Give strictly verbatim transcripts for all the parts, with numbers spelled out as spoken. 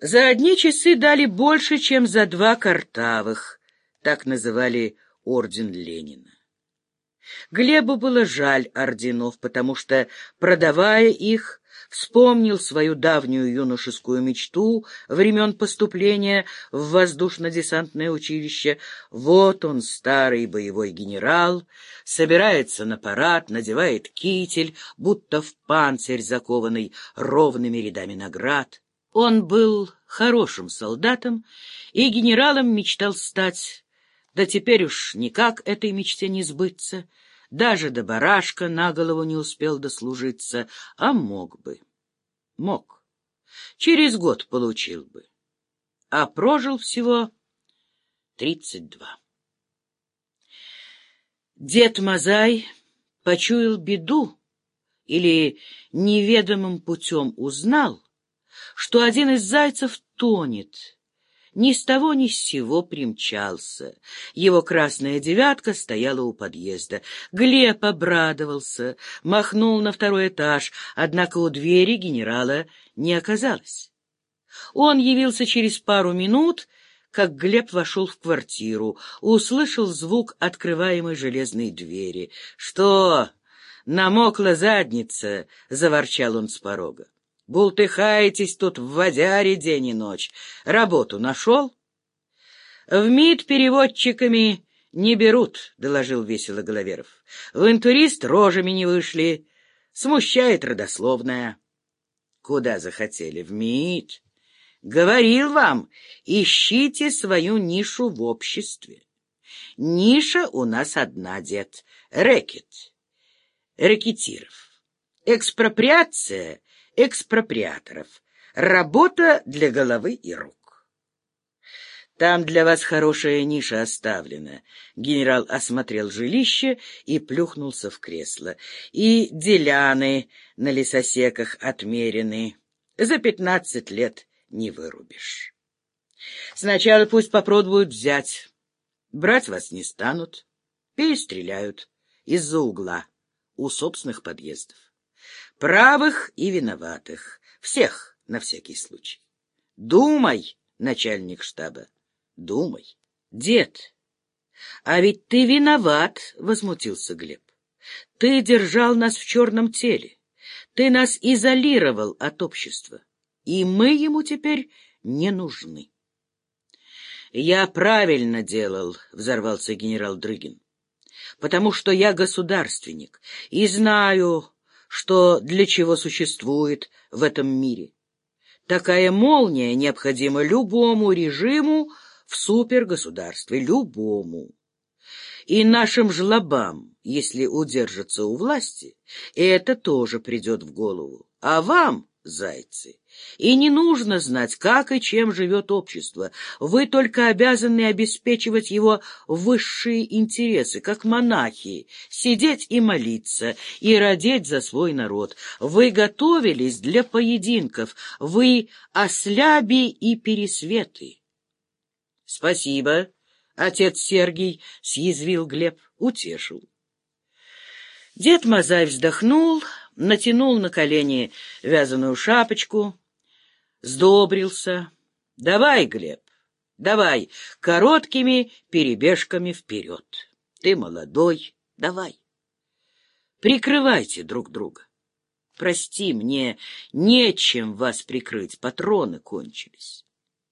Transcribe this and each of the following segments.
За одни часы дали больше, чем за два картавых, так называли орден Ленина. Глебу было жаль орденов, потому что, продавая их, вспомнил свою давнюю юношескую мечту времен поступления в воздушно-десантное училище. Вот он, старый боевой генерал, собирается на парад, надевает китель, будто в панцирь закованный ровными рядами наград. Он был хорошим солдатом и генералом мечтал стать, да теперь уж никак этой мечте не сбыться. Даже до барашка на голову не успел дослужиться, а мог бы. Мог. Через год получил бы. А прожил всего тридцать два. Дед Мазай почуял беду или неведомым путем узнал, что один из зайцев тонет. Ни с того ни с сего примчался. Его красная девятка стояла у подъезда. Глеб обрадовался, махнул на второй этаж, однако у двери генерала не оказалось. Он явился через пару минут, как Глеб вошел в квартиру, услышал звук открываемой железной двери. — Что, намокла задница? — заворчал он с порога. — Бултыхаетесь тут в водяре день и ночь. Работу нашел? — В МИД переводчиками не берут, — доложил весело Головеров. — В интурист рожами не вышли. Смущает родословная. — Куда захотели? В МИД. Говорил вам, ищите свою нишу в обществе. Ниша у нас одна, дед. Рэкет. Рэкетиров. Экспроприация экспроприаторов. Работа для головы и рук. Там для вас хорошая ниша оставлена. Генерал осмотрел жилище и плюхнулся в кресло. И деляны на лесосеках отмерены. За пятнадцать лет не вырубишь. Сначала пусть попробуют взять. Брать вас не станут. Перестреляют из-за угла у собственных подъездов. Правых и виноватых. Всех на всякий случай. Думай, начальник штаба, думай. Дед, а ведь ты виноват, — возмутился Глеб. Ты держал нас в черном теле. Ты нас изолировал от общества. И мы ему теперь не нужны. Я правильно делал, — взорвался генерал Дрыгин. Потому что я государственник и знаю, что для чего существует в этом мире. Такая молния необходима любому режиму в супергосударстве, любому. И нашим жлобам, если удержатся у власти, это тоже придет в голову. А вам, зайцы, и не нужно знать, как и чем живет общество. Вы только обязаны обеспечивать его высшие интересы, как монахи, сидеть и молиться, и родить за свой народ. Вы готовились для поединков, вы осляби и пересветы. — Спасибо, отец Сергий, — съязвил Глеб, утешил. Дед Мазай вздохнул, натянул на колени вязаную шапочку, сдобрился. — Давай, Глеб, давай, короткими перебежками вперед. Ты молодой, давай. Прикрывайте друг друга. Прости, мне нечем вас прикрыть, патроны кончились.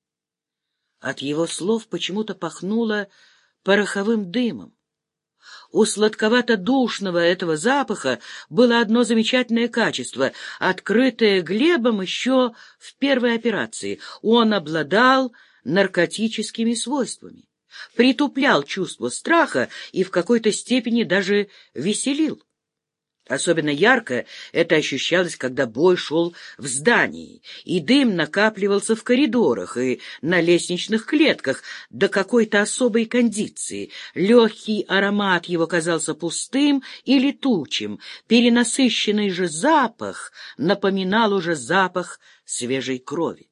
От его слов почему-то пахнуло пороховым дымом. У сладковато-душного этого запаха было одно замечательное качество, открытое Глебом еще в первой операции. Он обладал наркотическими свойствами, притуплял чувство страха и в какой-то степени даже веселил. Особенно ярко это ощущалось, когда бой шел в здании, и дым накапливался в коридорах и на лестничных клетках до какой-то особой кондиции. Легкий аромат его казался пустым и летучим, перенасыщенный же запах напоминал уже запах свежей крови.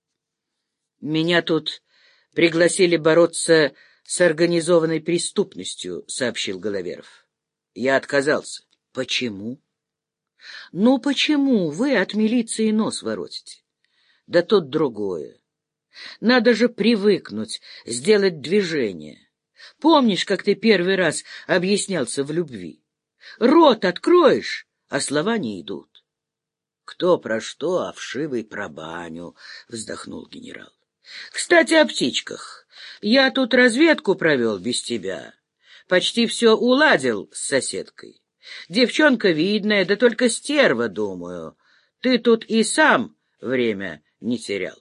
«Меня тут пригласили бороться с организованной преступностью», — сообщил Головеров. «Я отказался». Почему? Ну, почему вы от милиции нос воротите? Да тут другое. Надо же привыкнуть, сделать движение. Помнишь, как ты первый раз объяснялся в любви? Рот откроешь, а слова не идут. — Кто про что, а вшивый про баню, — вздохнул генерал. — Кстати, о птичках. Я тут разведку провел без тебя. Почти все уладил с соседкой. Девчонка видная, да только стерва, думаю. Ты тут и сам время не терял.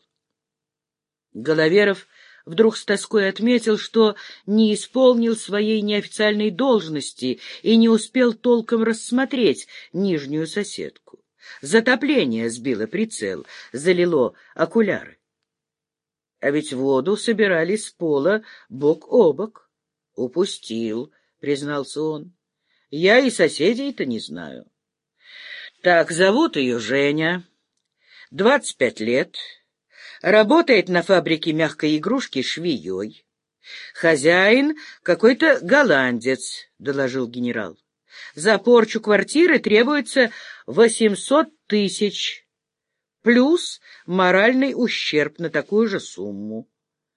Головеров вдруг с тоской отметил, что не исполнил своей неофициальной должности и не успел толком рассмотреть нижнюю соседку. Затопление сбило прицел, залило окуляры. А ведь воду собирали с пола бок о бок. Упустил, признался он. Я и соседей-то не знаю. Так, зовут ее Женя, двадцать пять лет, работает на фабрике мягкой игрушки швеей. Хозяин какой-то голландец, доложил генерал. За порчу квартиры требуется восемьсот тысяч, плюс моральный ущерб на такую же сумму.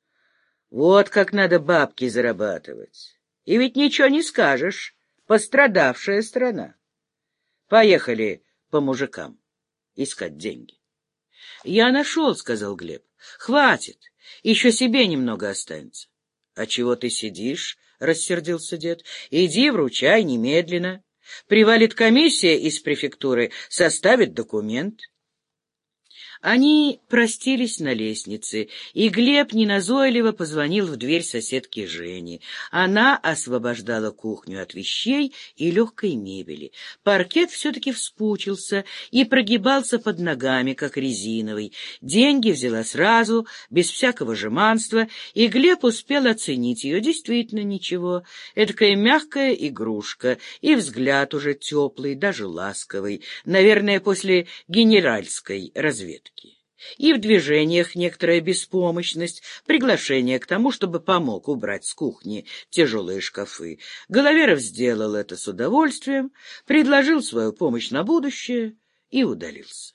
Вот как надо бабки зарабатывать. И ведь ничего не скажешь, пострадавшая страна. Поехали по мужикам искать деньги. — Я нашел, — сказал Глеб. — Хватит, еще себе немного останется. — А чего ты сидишь? — рассердился дед. — Иди вручай немедленно. Привалит комиссия из префектуры, составит документ. Они простились на лестнице, и Глеб неназойливо позвонил в дверь соседки Жени. Она освобождала кухню от вещей и легкой мебели. Паркет все-таки вспучился и прогибался под ногами, как резиновый. Деньги взяла сразу, без всякого жеманства, и Глеб успел оценить ее. Действительно ничего. Эдакая мягкая игрушка, и взгляд уже теплый, даже ласковый, наверное, после генеральской разведки. И в движениях некоторая беспомощность, приглашение к тому, чтобы помог убрать с кухни тяжелые шкафы. Головеров сделал это с удовольствием, предложил свою помощь на будущее и удалился.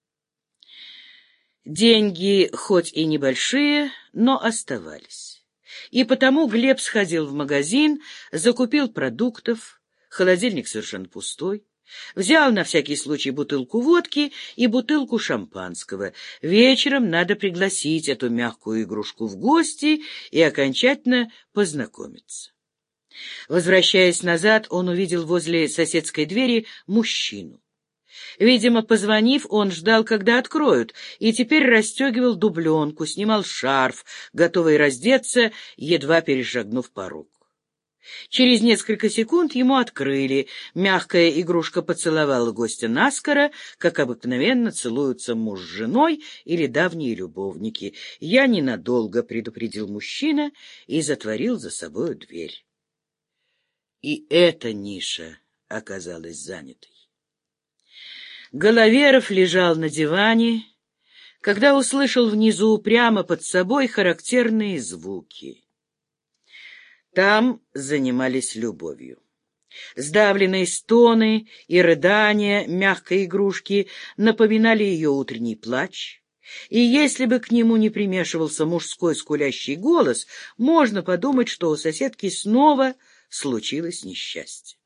Деньги хоть и небольшие, но оставались. И потому Глеб сходил в магазин, закупил продуктов, холодильник совершенно пустой. Взял на всякий случай бутылку водки и бутылку шампанского. Вечером надо пригласить эту мягкую игрушку в гости и окончательно познакомиться. Возвращаясь назад, он увидел возле соседской двери мужчину. Видимо, позвонив, он ждал, когда откроют, и теперь расстегивал дубленку, снимал шарф, готовый раздеться, едва перешагнув порог. Через несколько секунд ему открыли. Мягкая игрушка поцеловала гостя наскоро, как обыкновенно целуются муж с женой или давние любовники. «Я ненадолго», — предупредил мужчина и затворил за собою дверь. И эта ниша оказалась занятой. Головеров лежал на диване, когда услышал внизу прямо под собой характерные звуки. Там занимались любовью. Сдавленные стоны и рыдания мягкой игрушки напоминали ее утренний плач, и если бы к нему не примешивался мужской скулящий голос, можно подумать, что у соседки снова случилось несчастье.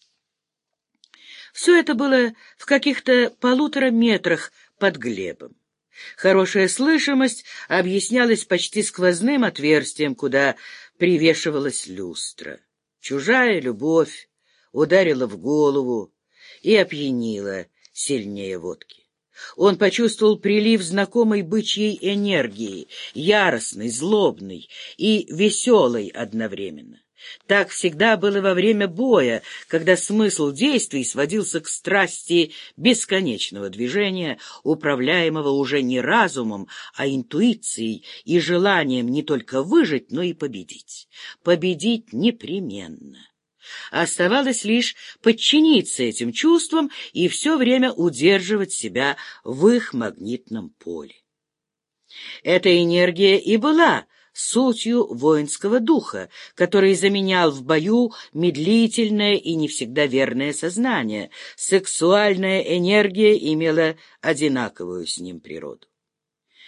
Все это было в каких-то полутора метрах под Глебом. Хорошая слышимость объяснялась почти сквозным отверстием, куда привешивалась люстра. Чужая любовь ударила в голову и опьянила сильнее водки. Он почувствовал прилив знакомой бычьей энергии, яростной, злобной и веселой одновременно. Так всегда было во время боя, когда смысл действий сводился к страсти бесконечного движения, управляемого уже не разумом, а интуицией и желанием не только выжить, но и победить. Победить непременно. Оставалось лишь подчиниться этим чувствам и все время удерживать себя в их магнитном поле. Эта энергия и была сутью воинского духа, который заменял в бою медлительное и не всегда верное сознание. Сексуальная энергия имела одинаковую с ним природу.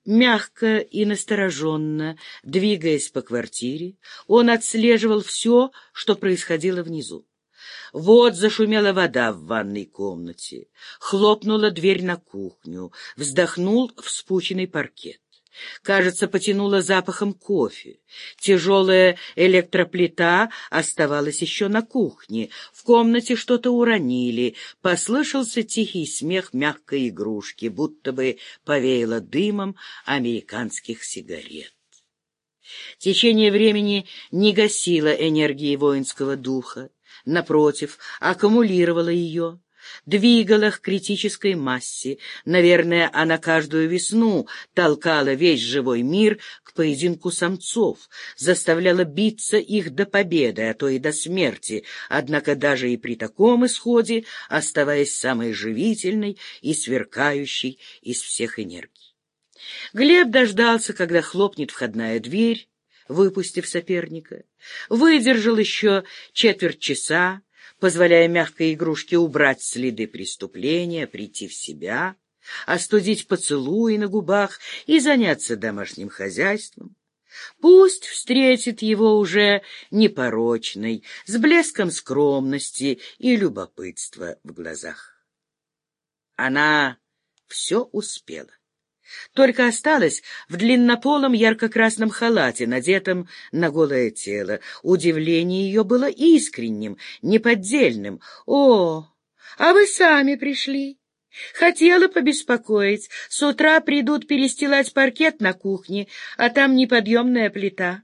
Мягко и настороженно, двигаясь по квартире, он отслеживал все, что происходило внизу. Вот зашумела вода в ванной комнате, хлопнула дверь на кухню, вздохнул вспученный паркет. Кажется, потянуло запахом кофе. Тяжелая электроплита оставалась еще на кухне. В комнате что-то уронили. Послышался тихий смех мягкой игрушки, будто бы повеяло дымом американских сигарет. Течение времени не гасило энергии воинского духа. Напротив, аккумулировало ее. Двигала к критической массе. Наверное, она каждую весну толкала весь живой мир к поединку самцов, заставляла биться их до победы, а то и до смерти, однако даже и при таком исходе оставаясь самой живительной и сверкающей из всех энергий. Глеб дождался, когда хлопнет входная дверь, выпустив соперника, выдержал еще четверть часа, позволяя мягкой игрушке убрать следы преступления, прийти в себя, остудить поцелуи на губах и заняться домашним хозяйством. Пусть встретит его уже непорочной, с блеском скромности и любопытства в глазах. Она все успела. Только осталась в длиннополом ярко-красном халате, надетом на голое тело. Удивление ее было искренним, неподдельным. «О, а вы сами пришли. Хотела побеспокоить. С утра придут перестилать паркет на кухне, а там неподъемная плита».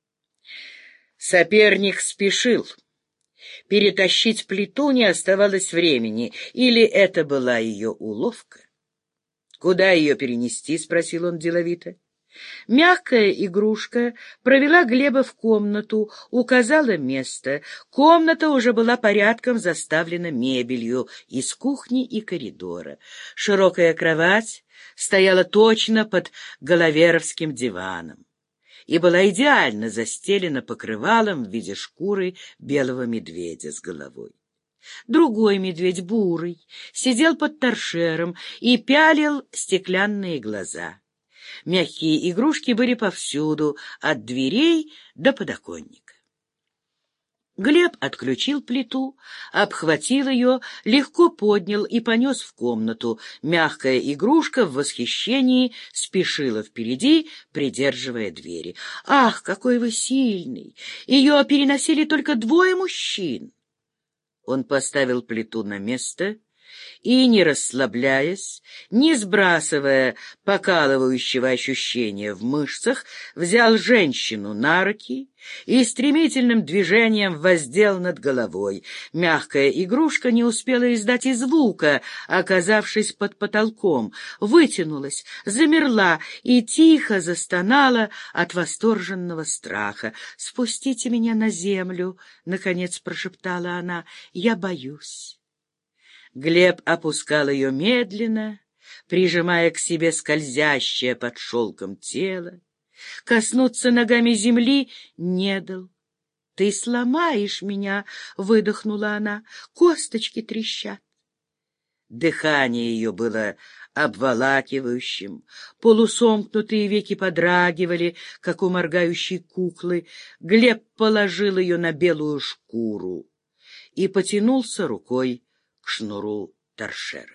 Соперник спешил. Перетащить плиту не оставалось времени, или это была ее уловка? «Куда ее перенести?» — спросил он деловито. Мягкая игрушка провела Глеба в комнату, указала место. Комната уже была порядком заставлена мебелью из кухни и коридора. Широкая кровать стояла точно под головеровским диваном и была идеально застелена покрывалом в виде шкуры белого медведя с головой. Другой медведь, бурый, сидел под торшером и пялил стеклянные глаза. Мягкие игрушки были повсюду, от дверей до подоконника. Глеб отключил плиту, обхватил ее, легко поднял и понес в комнату. Мягкая игрушка в восхищении спешила впереди, придерживая двери. «Ах, какой вы сильный! Ее переносили только двое мужчин!» Он поставил плиту на место и, не расслабляясь, не сбрасывая покалывающего ощущения в мышцах, взял женщину на руки и стремительным движением воздел над головой. Мягкая игрушка не успела издать и звука, оказавшись под потолком, вытянулась, замерла и тихо застонала от восторженного страха. «Спустите меня на землю», — наконец прошептала она, — «я боюсь». Глеб опускал ее медленно, прижимая к себе скользящее под шелком тело. Коснуться ногами земли не дал. «Ты сломаешь меня», — выдохнула она, — «косточки трещат». Дыхание ее было обволакивающим, полусомкнутые веки подрагивали, как у моргающей куклы. Глеб положил ее на белую шкуру и потянулся рукой к шнуру торшера.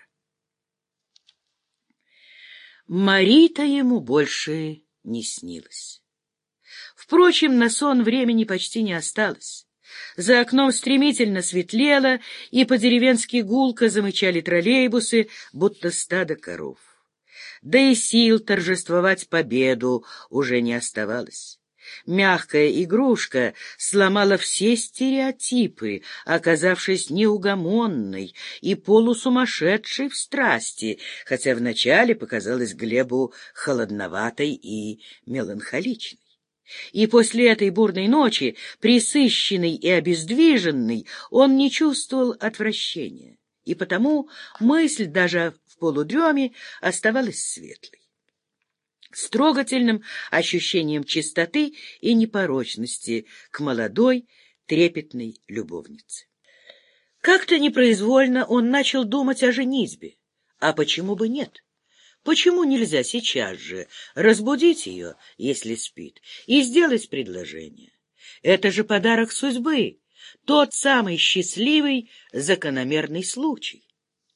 Марита ему больше не снилась. Впрочем, на сон времени почти не осталось. За окном стремительно светлело, и по-деревенски гулко замычали троллейбусы, будто стадо коров. Да и сил торжествовать победу уже не оставалось. Мягкая игрушка сломала все стереотипы, оказавшись неугомонной и полусумасшедшей в страсти, хотя вначале показалась Глебу холодноватой и меланхоличной. И после этой бурной ночи, пресыщенный и обездвиженный, он не чувствовал отвращения, и потому мысль даже в полудреме оставалась светлой, с трогательным ощущением чистоты и непорочности к молодой, трепетной любовнице. Как-то непроизвольно он начал думать о женитьбе. А почему бы нет? Почему нельзя сейчас же разбудить ее, если спит, и сделать предложение? Это же подарок судьбы, тот самый счастливый, закономерный случай.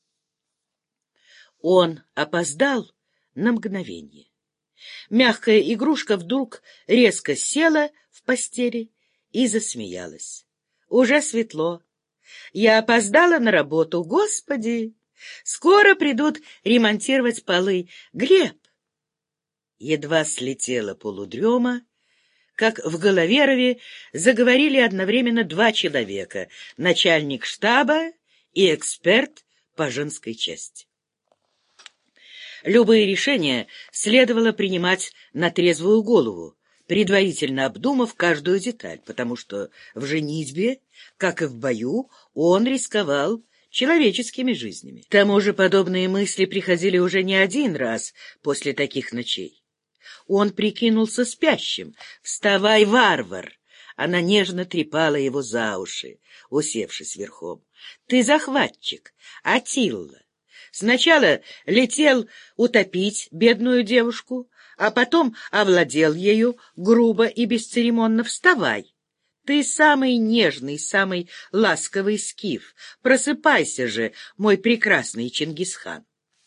Он опоздал на мгновение. Мягкая игрушка вдруг резко села в постели и засмеялась. Уже светло. Я опоздала на работу, Господи! Скоро придут ремонтировать полы. Глеб! Едва слетела полудрема, как в Головерове заговорили одновременно два человека — начальник штаба и эксперт по женской части. Любые решения следовало принимать на трезвую голову, предварительно обдумав каждую деталь, потому что в женитьбе, как и в бою, он рисковал человеческими жизнями. К тому же подобные мысли приходили уже не один раз после таких ночей. Он прикинулся спящим. «Вставай, варвар!» Она нежно трепала его за уши, усевшись верхом. «Ты захватчик, Атилла. Сначала летел утопить бедную девушку, а потом овладел ею грубо и бесцеремонно. Вставай! Ты самый нежный, самый ласковый скиф. Просыпайся же, мой прекрасный Чингисхан!»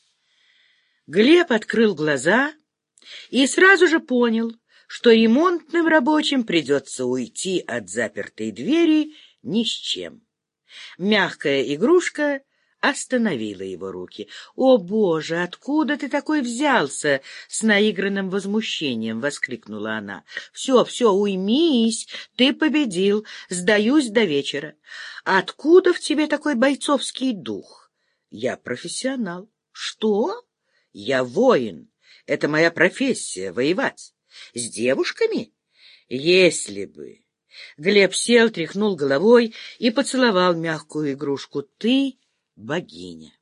Глеб открыл глаза и сразу же понял, что ремонтным рабочим придется уйти от запертой двери ни с чем. Мягкая игрушка остановила его руки. «О, Боже, откуда ты такой взялся?» — с наигранным возмущением воскликнула она. «Все, все, уймись, ты победил, сдаюсь до вечера. Откуда в тебе такой бойцовский дух?» «Я профессионал». «Что?» «Я воин. Это моя профессия — воевать. С девушками? Если бы...» Глеб сел, тряхнул головой и поцеловал мягкую игрушку. «Ты богиня».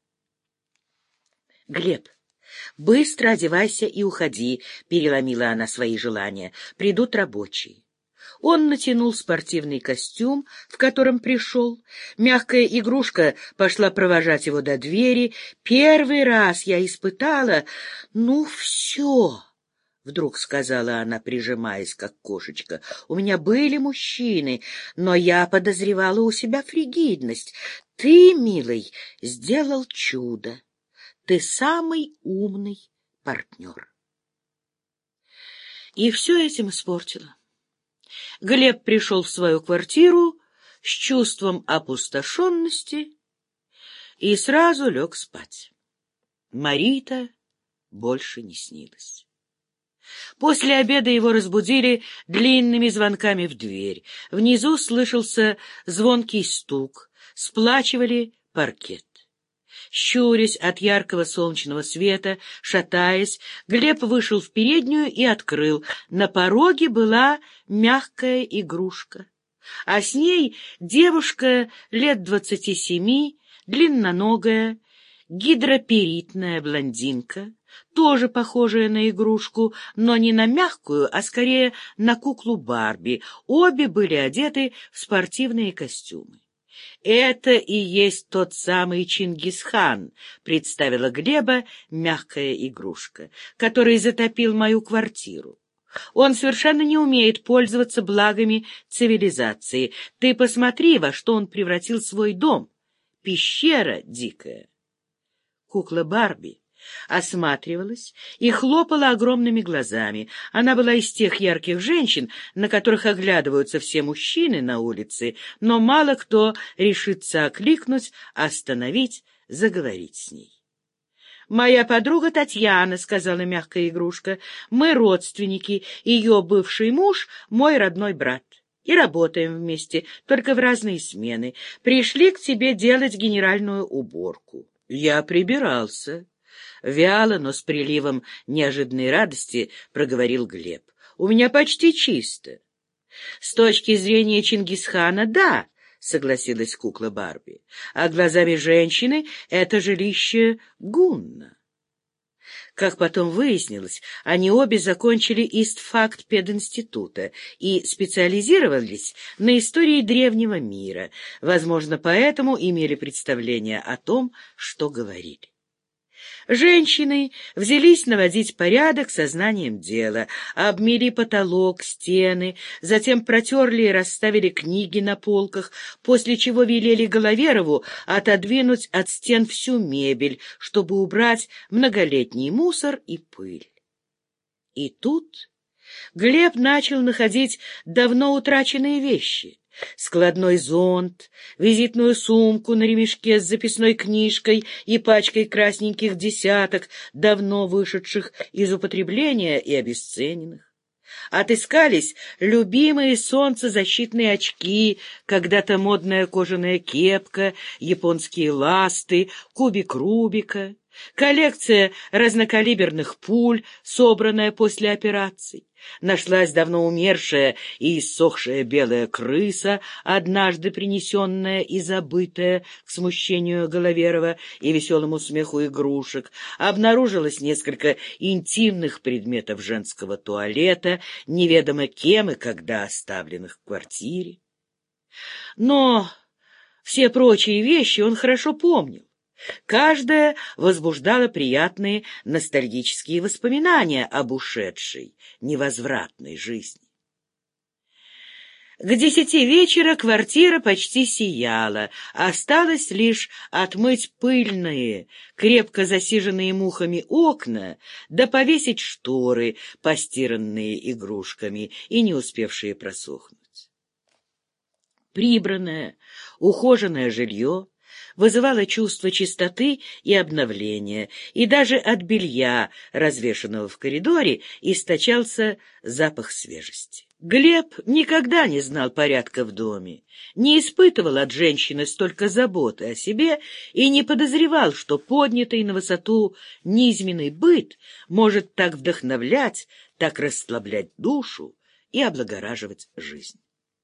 «Глеб, быстро одевайся и уходи», — переломила она свои желания. «Придут рабочие». Он натянул спортивный костюм, в котором пришел. Мягкая игрушка пошла провожать его до двери. «Первый раз я испытала... Ну, все!» — вдруг сказала она, прижимаясь, как кошечка. «У меня были мужчины, но я подозревала у себя фригидность. Ты, милый, сделал чудо. Ты самый умный партнер». И все этим испортила. Глеб пришел в свою квартиру с чувством опустошенности и сразу лег спать. Марита больше не снилась. После обеда его разбудили длинными звонками в дверь. Внизу слышался звонкий стук, сплачивали паркет. Щурясь от яркого солнечного света, шатаясь, Глеб вышел в переднюю и открыл. На пороге была мягкая игрушка, а с ней девушка лет двадцати семи, длинноногая, гидроперитная блондинка, тоже похожая на игрушку, но не на мягкую, а скорее на куклу Барби. Обе были одеты в спортивные костюмы. «Это и есть тот самый Чингисхан», — представила Глеба мягкая игрушка, который затопил мою квартиру. «Он совершенно не умеет пользоваться благами цивилизации. Ты посмотри, во что он превратил свой дом. Пещера дикая». Кукла Барби осматривалась и хлопала огромными глазами. Она была из тех ярких женщин, на которых оглядываются все мужчины на улице, но мало кто решится окликнуть, остановить, заговорить с ней. «Моя подруга Татьяна», — сказала мягкая игрушка, — «мы родственники, ее бывший муж — мой родной брат. И работаем вместе, только в разные смены. Пришли к тебе делать генеральную уборку». «Я прибирался». Вяло, но с приливом неожиданной радости проговорил Глеб. «У меня почти чисто». «С точки зрения Чингисхана, да», — согласилась кукла Барби. «А глазами женщины это жилище гунна». Как потом выяснилось, они обе закончили истфак пединститута и специализировались на истории древнего мира, возможно, поэтому имели представление о том, что говорили. Женщины взялись наводить порядок сознанием дела, обмели потолок, стены, затем протерли и расставили книги на полках, после чего велели Головерову отодвинуть от стен всю мебель, чтобы убрать многолетний мусор и пыль. И тут Глеб начал находить давно утраченные вещи. Складной зонт, визитную сумку на ремешке с записной книжкой и пачкой красненьких десяток, давно вышедших из употребления и обесцененных. Отыскались любимые солнцезащитные очки, когда-то модная кожаная кепка, японские ласты, кубик Рубика, коллекция разнокалиберных пуль, собранная после операций. Нашлась давно умершая и иссохшая белая крыса, однажды принесенная и забытая к смущению Головерова и веселому смеху игрушек. Обнаружилось несколько интимных предметов женского туалета, неведомо кем и когда оставленных в квартире. Но все прочие вещи он хорошо помнил. Каждая возбуждала приятные ностальгические воспоминания об ушедшей, невозвратной жизни. К десяти вечера квартира почти сияла, осталось лишь отмыть пыльные, крепко засиженные мухами окна, да повесить шторы, постиранные игрушками и не успевшие просохнуть. Прибранное, ухоженное жилье вызывало чувство чистоты и обновления, и даже от белья, развешанного в коридоре, источался запах свежести. Глеб никогда не знал порядка в доме, не испытывал от женщины столько заботы о себе и не подозревал, что поднятый на высоту низменный быт может так вдохновлять, так расслаблять душу и облагораживать жизнь.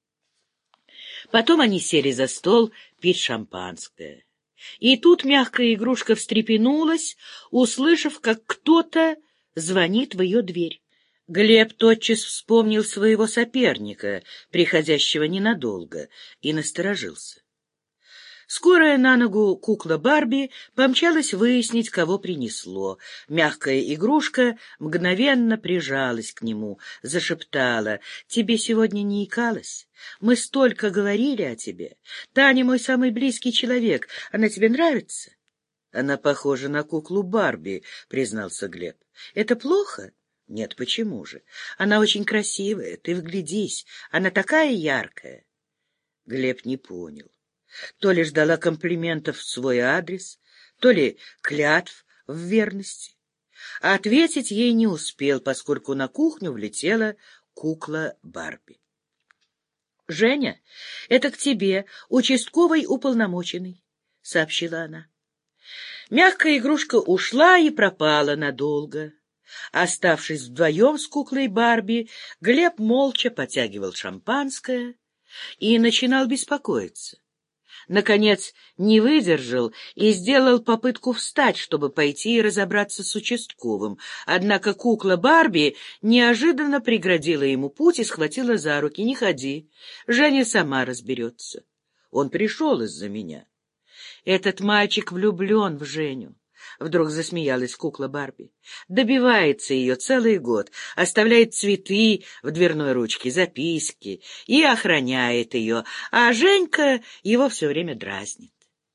Потом они сели за стол пить шампанское. И тут мягкая игрушка встрепенулась, услышав, как кто-то звонит в ее дверь. Глеб тотчас вспомнил своего соперника, приходящего ненадолго, и насторожился. Скорая на ногу кукла Барби помчалась выяснить, кого принесло. Мягкая игрушка мгновенно прижалась к нему, зашептала: «Тебе сегодня не икалось? Мы столько говорили о тебе. Таня мой самый близкий человек. Она тебе нравится?» «Она похожа на куклу Барби», — признался Глеб. «Это плохо?» «Нет, почему же? Она очень красивая, ты вглядись, она такая яркая». Глеб не понял. То ли ждала комплиментов в свой адрес, то ли клятв в верности. А ответить ей не успел, поскольку на кухню влетела кукла Барби. — Женя, это к тебе, участковый уполномоченный, — сообщила она. Мягкая игрушка ушла и пропала надолго. Оставшись вдвоем с куклой Барби, Глеб молча потягивал шампанское и начинал беспокоиться. Наконец не выдержал и сделал попытку встать, чтобы пойти и разобраться с участковым. Однако кукла Барби неожиданно преградила ему путь и схватила за руки. «Не ходи, Женя сама разберется. Он пришел из-за меня». «Этот мальчик влюблен в Женю», — вдруг засмеялась кукла Барби. «Добивается ее целый год, оставляет цветы в дверной ручке, записки и охраняет ее, а Женька его все время дразнит».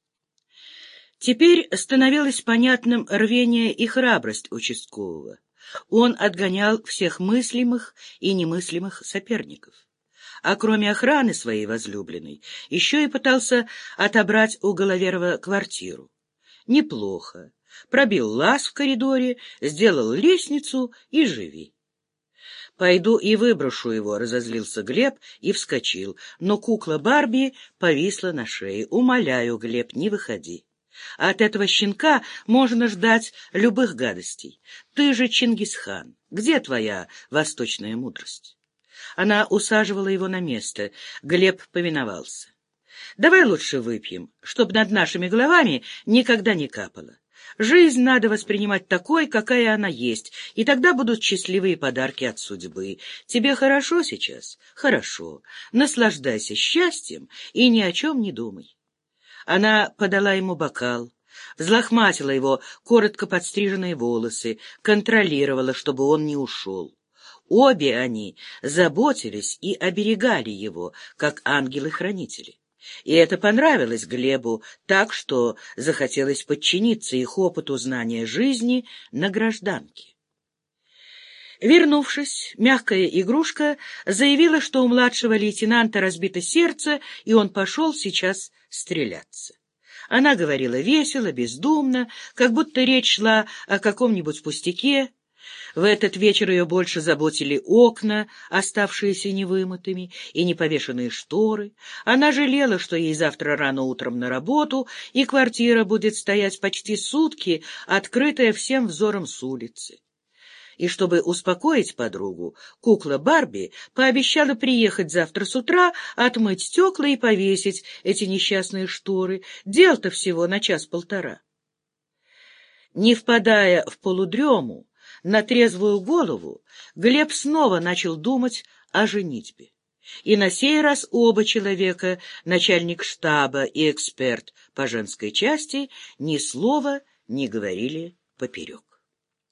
Теперь становилось понятным рвение и храбрость участкового. Он отгонял всех мыслимых и немыслимых соперников. А кроме охраны своей возлюбленной, еще и пытался отобрать у Головерова квартиру. Неплохо. Пробил лаз в коридоре, сделал лестницу и живи. «Пойду и выброшу его», — разозлился Глеб и вскочил, но кукла Барби повисла на шее. «Умоляю, Глеб, не выходи. От этого щенка можно ждать любых гадостей. Ты же Чингисхан. Где твоя восточная мудрость?» Она усаживала его на место. Глеб повиновался. «Давай лучше выпьем, чтобы над нашими головами никогда не капало. Жизнь надо воспринимать такой, какая она есть, и тогда будут счастливые подарки от судьбы. Тебе хорошо сейчас? Хорошо. Наслаждайся счастьем и ни о чем не думай». Она подала ему бокал. взлохматила его коротко подстриженные волосы, контролировала, чтобы он не ушел. Обе они заботились и оберегали его, как ангелы-хранители. И это понравилось Глебу так, что захотелось подчиниться их опыту знания жизни на гражданке. Вернувшись, мягкая игрушка заявила, что у младшего лейтенанта разбито сердце, и он пошел сейчас стреляться. Она говорила весело, бездумно, как будто речь шла о каком-нибудь пустяке. В этот вечер ее больше заботили окна, оставшиеся невымытыми, и неповешенные шторы. Она жалела, что ей завтра рано утром на работу, и квартира будет стоять почти сутки, открытая всем взором с улицы. И чтобы успокоить подругу, кукла Барби пообещала приехать завтра с утра, отмыть стекла и повесить эти несчастные шторы. Дел-то всего на час-полтора. Не впадая в полудрему, на трезвую голову, Глеб снова начал думать о женитьбе. И на сей раз оба человека, начальник штаба и эксперт по женской части, ни слова не говорили поперек.